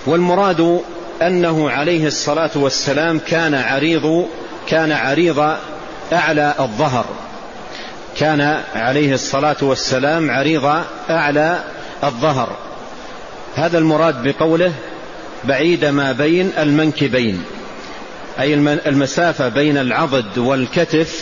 والمراد أنه عليه الصلاة والسلام كان عريض أعلى الظهر، كان عليه الصلاة والسلام عريض أعلى الظهر. هذا المراد بقوله بعيد ما بين المنكبين، أي المسافة بين العضد والكتف.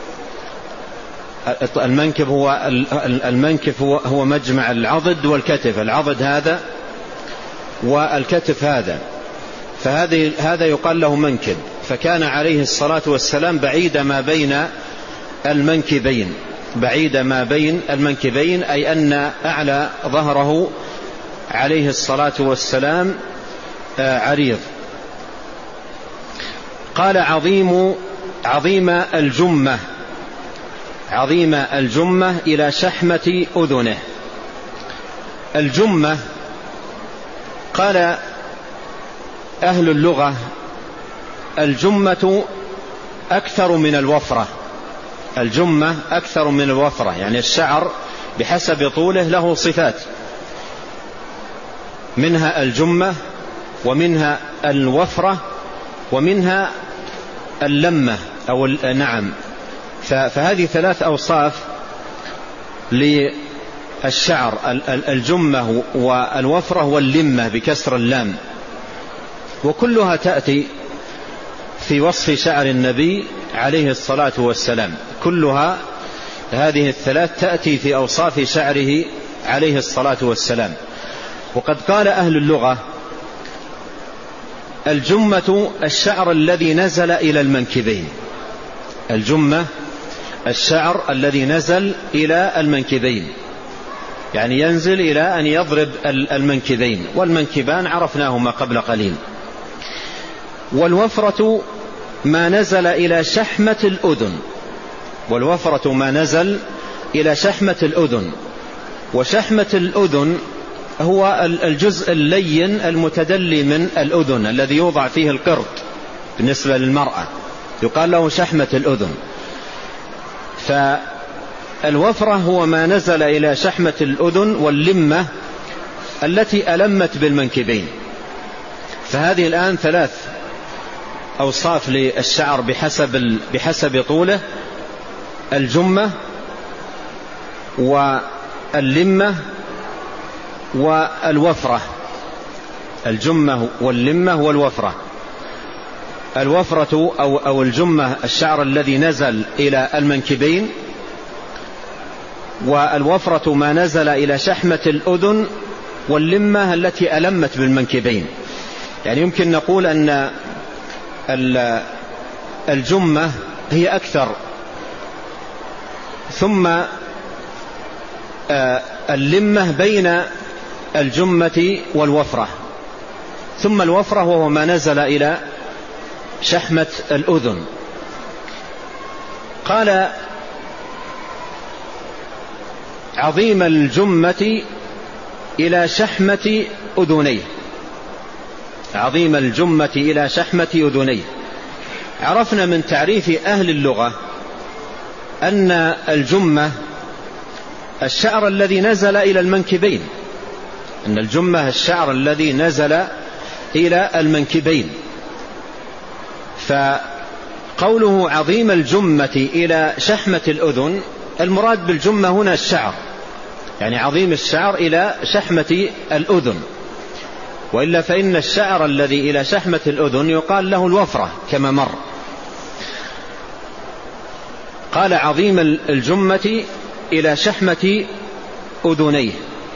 المنكب هو مجمع العضد والكتف، العضد هذا والكتف هذا، فهذا يقال له منكب. فكان عليه الصلاة والسلام بعيد ما بين المنكبين، بعيد ما بين المنكبين، أي أن أعلى ظهره عليه الصلاة والسلام عريض. قال عظيم الجمة، عظيم الجمة إلى شحمة أذنه. الجمة قال أهل اللغة الجمة أكثر من الوفرة، الجمة أكثر من الوفرة، يعني الشعر بحسب طوله له صفات، منها الجمة ومنها الوفرة ومنها اللمة أو نعم. فهذه ثلاث أوصاف للشعر، الجمة والوفرة واللمة بكسر اللام، وكلها تأتي في وصف شعر النبي عليه الصلاة والسلام، كلها هذه الثلاث تأتي في أوصاف شعره عليه الصلاة والسلام. وقد قال أهل اللغة الجمة الشعر الذي نزل إلى المنكبين، الجمة الشعر الذي نزل إلى المنكبين، يعني ينزل إلى أن يضرب المنكبين، والمنكبان عرفناهما قبل قليل. والوفرة ما نزل إلى شحمة الأذن، والوفرة ما نزل إلى شحمة الأذن. وشحمة الأذن هو الجزء اللين المتدلي من الأذن الذي يوضع فيه القرط بالنسبة للمرأة، يقال له شحمة الأذن. فالوفرة هو ما نزل إلى شحمة الأذن، واللمة التي ألمت بالمنكبين. فهذه الآن ثلاث أوصاف للشعر بحسب طوله: الجمة واللمة والوفرة، الجمة واللمة والوفرة. الوفرة أو الجمة الشعر الذي نزل إلى المنكبين، والوفرة ما نزل إلى شحمة الأذن، واللمة التي ألمت بالمنكبين. يعني يمكن نقول أن الجمة هي أكثر، ثم اللمة بين الجمة والوفرة، ثم الوفرة وهو ما نزل إلى شحمة الأذن. قال عظيم الجمة إلى شحمة أذنيه، عظيم الجمة إلى شحمة أذنيه. عرفنا من تعريف أهل اللغة أن الجمة الشعر الذي نزل إلى المنكبين، أن الجمة الشعر الذي نزل إلى المنكبين. فقوله عظيم الجمة إلى شحمة الأذن، المراد بالجمة هنا الشعر، يعني عظيم الشعر إلى شحمة الأذن، وإلا فإن الشعر الذي إلى شحمة الأذن يقال له الوفرة كما مر. قال عظيم الجمة إلى شحمة أذنيه،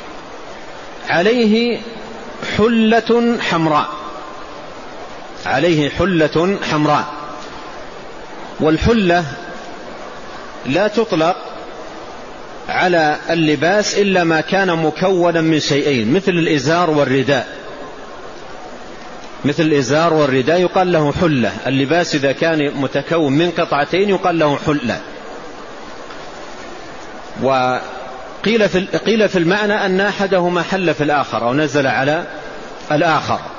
عليه حلة حمراء، عليه حلة حمراء. والحلة لا تطلق على اللباس إلا ما كان مكونا من شيئين، مثل الإزار والرداء، مثل الإزار والرداء يقال له حلة. اللباس إذا كان متكون من قطعتين يقال له حلة. وقيل في المعنى أن أحدهما حل في الآخر أو نزل على الآخر.